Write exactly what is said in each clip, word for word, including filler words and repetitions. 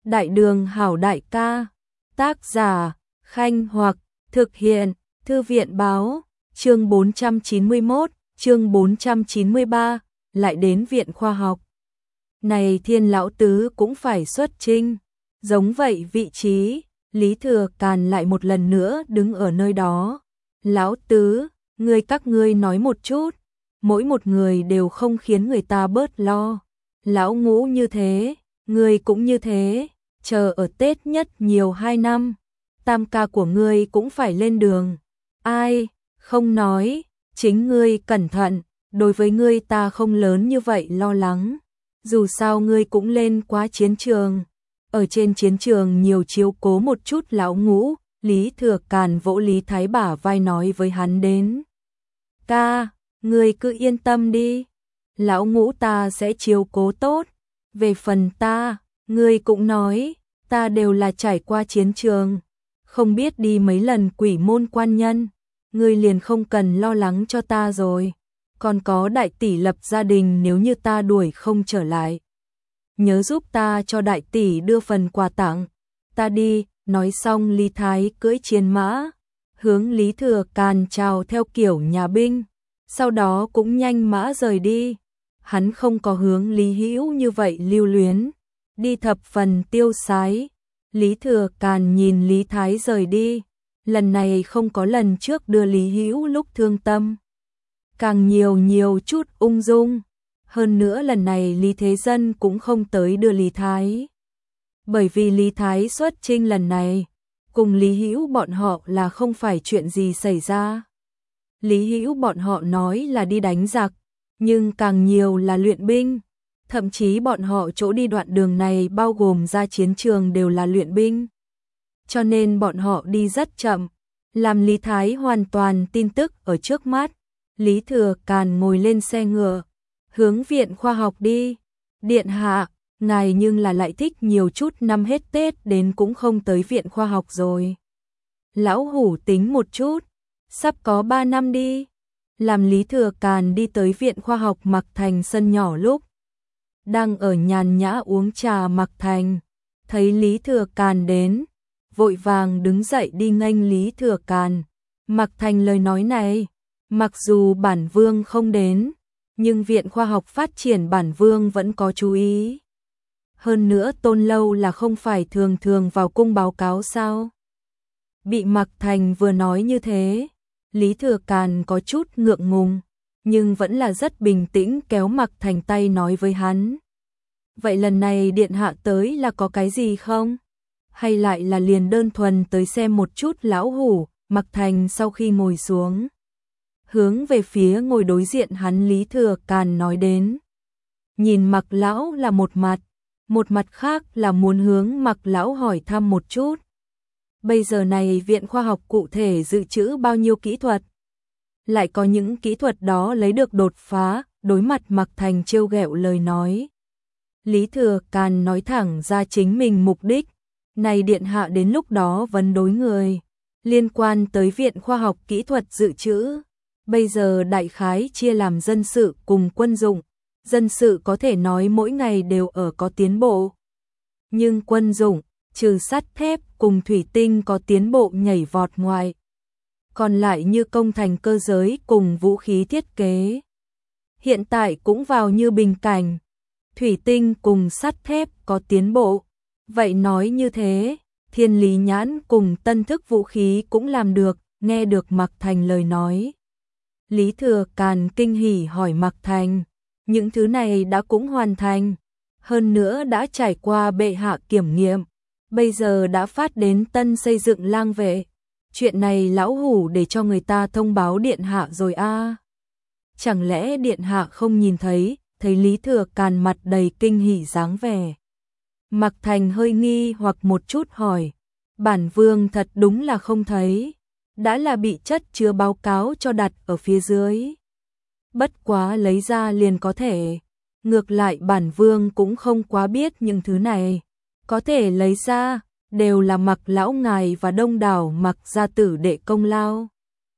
Đại đường hảo đại ca. Tác giả Khanh Hoặc. Thực hiện Thư viện Báo. Chương bốn trăm chín mươi mốt, chương bốn trăm chín mươi ba, lại đến viện khoa học. Này Thiên lão tứ cũng phải xuất chinh. Giống vậy vị trí, Lý Thừa Càn lại một lần nữa đứng ở nơi đó. Lão tứ, ngươi các ngươi nói một chút, mỗi một người đều không khiến người ta bớt lo. Lão Ngũ như thế, ngươi cũng như thế, chờ ở Tết nhất nhiều hai năm, tam ca của ngươi cũng phải lên đường. Ai, không nói, chính ngươi cẩn thận, đối với ngươi ta không lớn như vậy lo lắng. Dù sao ngươi cũng lên quá chiến trường, ở trên chiến trường nhiều chiếu cố một chút lão Ngũ. Lý Thừa Càn vỗ Lý Thái bả vai nói với hắn đến. Ca, ngươi cứ yên tâm đi, lão Ngũ ta sẽ chiếu cố tốt. Về phần ta, ngươi cũng nói, ta đều là trải qua chiến trường, không biết đi mấy lần quỷ môn quan nhân, ngươi liền không cần lo lắng cho ta rồi. Còn có đại tỷ lập gia đình, nếu như ta đuổi không trở lại, nhớ giúp ta cho đại tỷ đưa phần quà tặng. Ta đi. Nói xong Lý Thái cưỡi chiến mã, hướng Lý Thừa Càn chào theo kiểu nhà binh, sau đó cũng nhanh mã rời đi. Hắn không có hướng Lý Hữu như vậy lưu luyến, đi thập phần tiêu sái. Lý Thừa Càn nhìn Lý Thái rời đi, lần này không có lần trước đưa Lý Hữu lúc thương tâm, càng nhiều nhiều chút ung dung. Hơn nữa lần này Lý Thế Dân cũng không tới đưa Lý Thái. Bởi vì Lý Thái xuất chinh lần này, cùng Lý Hữu bọn họ là không phải chuyện gì xảy ra. Lý Hữu bọn họ nói là đi đánh giặc, nhưng càng nhiều là luyện binh. Thậm chí bọn họ chỗ đi đoạn đường này bao gồm ra chiến trường đều là luyện binh. Cho nên bọn họ đi rất chậm, làm Lý Thái hoàn toàn tin tức ở trước mắt. Lý Thừa Càn ngồi lên xe ngựa, hướng viện khoa học đi. Điện hạ, ngài nhưng là lại thích nhiều chút năm hết Tết đến cũng không tới viện khoa học rồi. Lão Hủ tính một chút, sắp có ba năm đi. Làm Lý Thừa Càn đi tới viện khoa học Mạc Thành sân nhỏ lúc đang ở nhàn nhã uống trà, Mạc Thành thấy Lý Thừa Càn đến, vội vàng đứng dậy đi nghênh Lý Thừa Càn. Mạc Thành lời nói này, mặc dù bản vương không đến, nhưng viện khoa học phát triển bản vương vẫn có chú ý. Hơn nữa Tôn Lâu là không phải thường thường vào cung báo cáo sao? Bị Mạc Thành vừa nói như thế, Lý Thừa Càn có chút ngượng ngùng, nhưng vẫn là rất bình tĩnh kéo Mạc Thành tay nói với hắn. Vậy lần này điện hạ tới là có cái gì không? Hay lại là liền đơn thuần tới xem một chút lão Hủ? Mạc Thành sau khi ngồi xuống, hướng về phía ngồi đối diện hắn Lý Thừa Càn nói đến. Nhìn Mạc lão là một mặt, một mặt khác là muốn hướng Mạc lão hỏi thăm một chút. Bây giờ này viện khoa học cụ thể dự trữ bao nhiêu kỹ thuật? Lại có những kỹ thuật đó lấy được đột phá. Đối mặt Mạc Thành trêu ghẹo lời nói, Lý Thừa Càn nói thẳng ra chính mình mục đích. Này điện hạ đến lúc đó vấn đối người liên quan tới viện khoa học kỹ thuật dự trữ, bây giờ đại khái chia làm dân sự cùng quân dụng. Dân sự có thể nói mỗi ngày đều ở có tiến bộ, nhưng quân dụng, trừ sắt thép cùng thủy tinh có tiến bộ nhảy vọt ngoài, còn lại như công thành cơ giới cùng vũ khí thiết kế, hiện tại cũng vào như bình cảnh. Thủy tinh cùng sắt thép có tiến bộ, vậy nói như thế, Thiên Lý Nhãn cùng tân thức vũ khí cũng làm được. Nghe được Mạc Thành lời nói, Lý Thừa Càn kinh hỉ hỏi Mạc Thành, những thứ này đã cũng hoàn thành, hơn nữa đã trải qua bệ hạ kiểm nghiệm, bây giờ đã phát đến tân xây dựng lang vệ. Chuyện này lão Hủ để cho người ta thông báo điện hạ rồi a. À. Chẳng lẽ điện hạ không nhìn thấy? Thấy Lý Thừa Càn mặt đầy kinh hỉ dáng vẻ, Mạc Thành hơi nghi hoặc một chút hỏi, bản vương thật đúng là không thấy, đã là bị chất chứa báo cáo cho đặt ở phía dưới. Bất quá lấy ra liền có thể, ngược lại bản vương cũng không quá biết những thứ này, có thể lấy ra, đều là Mạc lão ngài và đông đảo Mạc gia tử đệ công lao.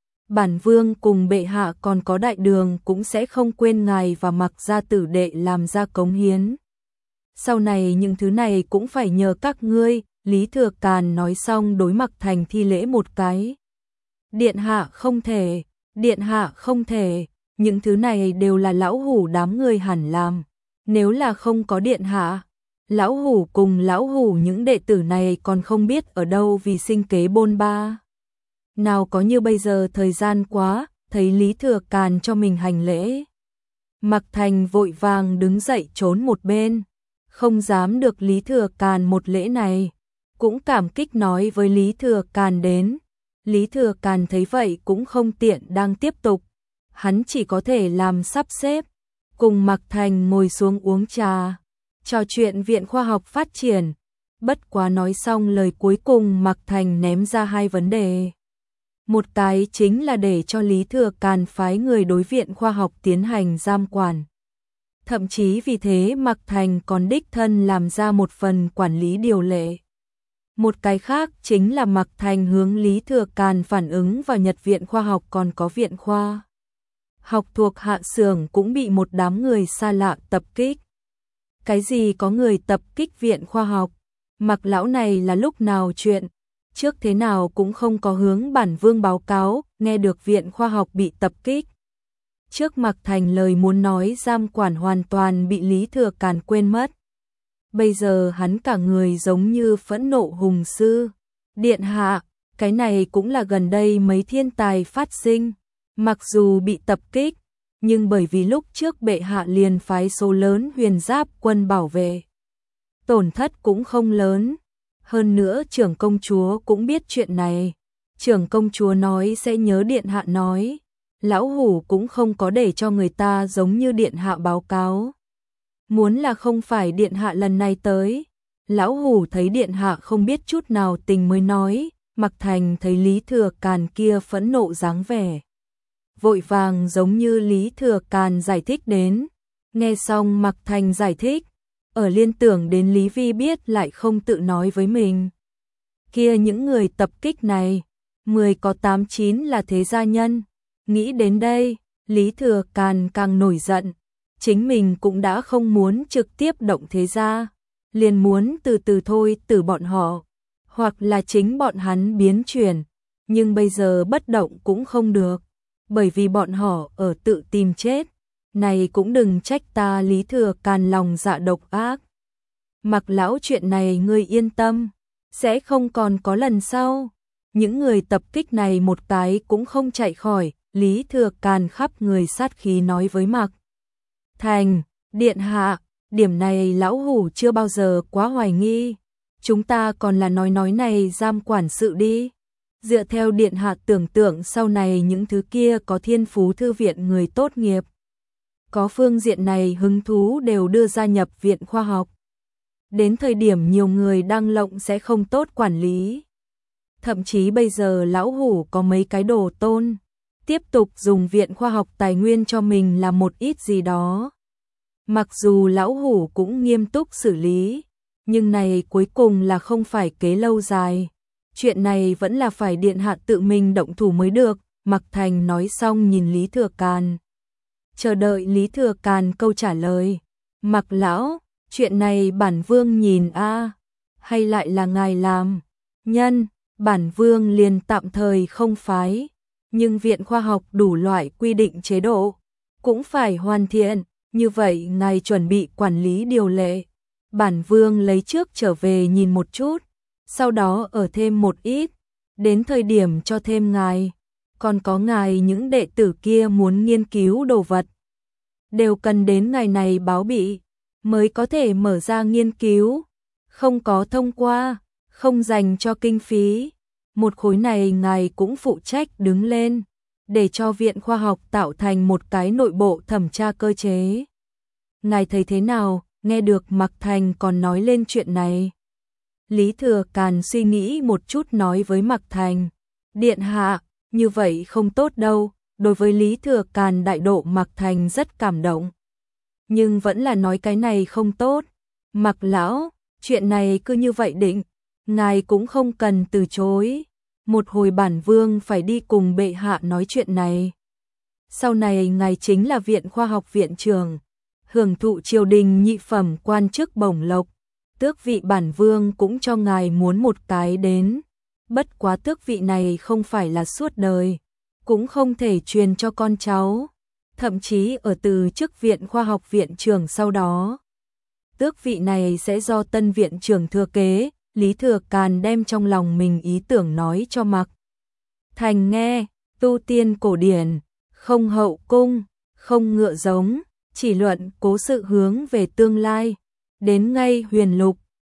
Bản vương cùng bệ hạ còn có đại đường cũng sẽ không quên ngài và Mạc gia tử đệ làm ra cống hiến. sau này những thứ này cũng phải nhờ các ngươi. Lý Thừa Càn nói xong đối Mặc Thành thi lễ một cái. Điện hạ không thể, điện hạ không thể, những thứ này đều là lão hủ đám người hẳn làm. Nếu là không có điện hạ, lão hủ cùng lão hủ những đệ tử này còn không biết ở đâu vì sinh kế bôn ba. Nào có như bây giờ thời gian quá, thấy Lý Thừa Càn cho mình hành lễ. Mặc Thành vội vàng đứng dậy trốn một bên, không dám được Lý Thừa Càn một lễ này, cũng cảm kích nói với Lý Thừa Càn đến. Lý Thừa Càn thấy vậy cũng không tiện đang tiếp tục, hắn chỉ có thể làm sắp xếp, cùng Mặc Thành ngồi xuống uống trà, trò chuyện viện khoa học phát triển. Bất quá nói xong lời cuối cùng Mặc Thành ném ra hai vấn đề. Một cái chính là để cho Lý Thừa Càn phái người đối viện khoa học tiến hành giam quản. Thậm chí vì thế Mặc Thành còn đích thân làm ra một phần quản lý điều lệ. Một cái khác chính là Mặc Thành hướng Lý Thừa Càn phản ứng vào Nhật viện khoa học còn có viện khoa học thuộc hạ xưởng cũng bị một đám người xa lạ tập kích. Cái gì có người tập kích viện khoa học? Mặc lão này là lúc nào chuyện? Trước thế nào cũng không có hướng bản vương báo cáo, nghe được viện khoa học bị tập kích. Trước Mặc Thành lời muốn nói giam quản hoàn toàn bị Lý Thừa Càn quên mất. Bây giờ hắn cả người giống như phẫn nộ hùng sư. Điện hạ, cái này cũng là gần đây mấy thiên tài phát sinh. Mặc dù bị tập kích, nhưng bởi vì lúc trước bệ hạ liền phái số lớn huyền giáp quân bảo vệ, tổn thất cũng không lớn. Hơn nữa trưởng công chúa cũng biết chuyện này. Trưởng công chúa nói sẽ nhớ điện hạ nói. Lão hủ cũng không có để cho người ta giống như điện hạ báo cáo. Muốn là không phải điện hạ lần này tới. Lão hủ thấy điện hạ không biết chút nào tình mới nói. Mặc Thành thấy Lý Thừa Càn kia phẫn nộ dáng vẻ, vội vàng giống như Lý Thừa Càn giải thích đến. Nghe xong Mặc Thành giải thích, ở liên tưởng đến Lý Vi biết lại không tự nói với mình. Kia những người tập kích này, mười có tám chín là thế gia nhân. Nghĩ đến đây, Lý Thừa Càn càng nổi giận. Chính mình cũng đã không muốn trực tiếp động thế gia, liền muốn từ từ thôi từ bọn họ, hoặc là chính bọn hắn biến chuyển. Nhưng bây giờ bất động cũng không được, bởi vì bọn họ ở tự tìm chết. Này cũng đừng trách ta Lý Thừa Càn lòng dạ độc ác. Mặc lão chuyện này ngươi yên tâm, sẽ không còn có lần sau. Những người tập kích này một cái cũng không chạy khỏi. Lý Thừa Càn khắp người sát khí nói với Mặc Thành, điện hạ, điểm này lão hủ chưa bao giờ quá hoài nghi. Chúng ta còn là nói nói này giam quản sự đi. Dựa theo điện hạ tưởng tượng sau này những thứ kia có thiên phú thư viện người tốt nghiệp, có phương diện này hứng thú đều đưa gia nhập viện khoa học. Đến thời điểm nhiều người đang lộng sẽ không tốt quản lý. Thậm chí bây giờ lão hủ có mấy cái đồ tôn, tiếp tục dùng viện khoa học tài nguyên cho mình là một ít gì đó. Mặc dù lão hủ cũng nghiêm túc xử lý, nhưng này cuối cùng là không phải kế lâu dài. Chuyện này vẫn là phải điện hạ tự mình động thủ mới được. Mặc Thành nói xong nhìn Lý Thừa Càn, chờ đợi Lý Thừa Càn câu trả lời. Mặc lão, chuyện này bản vương nhìn a, hay lại là ngài làm? Nhân, bản vương liền tạm thời không phái, nhưng viện khoa học đủ loại quy định chế độ cũng phải hoàn thiện, như vậy ngài chuẩn bị quản lý điều lệ. Bản vương lấy trước trở về nhìn một chút, sau đó ở thêm một ít, đến thời điểm cho thêm ngài. Còn có ngài những đệ tử kia muốn nghiên cứu đồ vật, đều cần đến ngày này báo bị, mới có thể mở ra nghiên cứu. Không có thông qua, không dành cho kinh phí. Một khối này ngài cũng phụ trách đứng lên, để cho viện khoa học tạo thành một cái nội bộ thẩm tra cơ chế. Ngài thấy thế nào? Nghe được Mặc Thành còn nói lên chuyện này, Lý Thừa Càn suy nghĩ một chút nói với Mặc Thành, điện hạ, như vậy không tốt đâu. Đối với Lý Thừa Càn đại độ Mặc Thành rất cảm động, nhưng vẫn là nói cái này không tốt. Mặc lão, chuyện này cứ như vậy định, ngài cũng không cần từ chối. Một hồi bản vương phải đi cùng bệ hạ nói chuyện này. Sau này ngài chính là viện khoa học viện trưởng, hưởng thụ triều đình nhị phẩm quan chức bổng lộc, tước vị bản vương cũng cho ngài muốn một cái đến. Bất quá tước vị này không phải là suốt đời, cũng không thể truyền cho con cháu, thậm chí ở từ chức viện khoa học viện trưởng sau đó. Tước vị này sẽ do tân viện trưởng thừa kế. Lý Thừa Càn đem trong lòng mình ý tưởng nói cho Mạc Thành nghe, tu tiên cổ điển, không hậu cung, không ngựa giống, chỉ luận cố sự hướng về tương lai. Đến ngay huyền lục,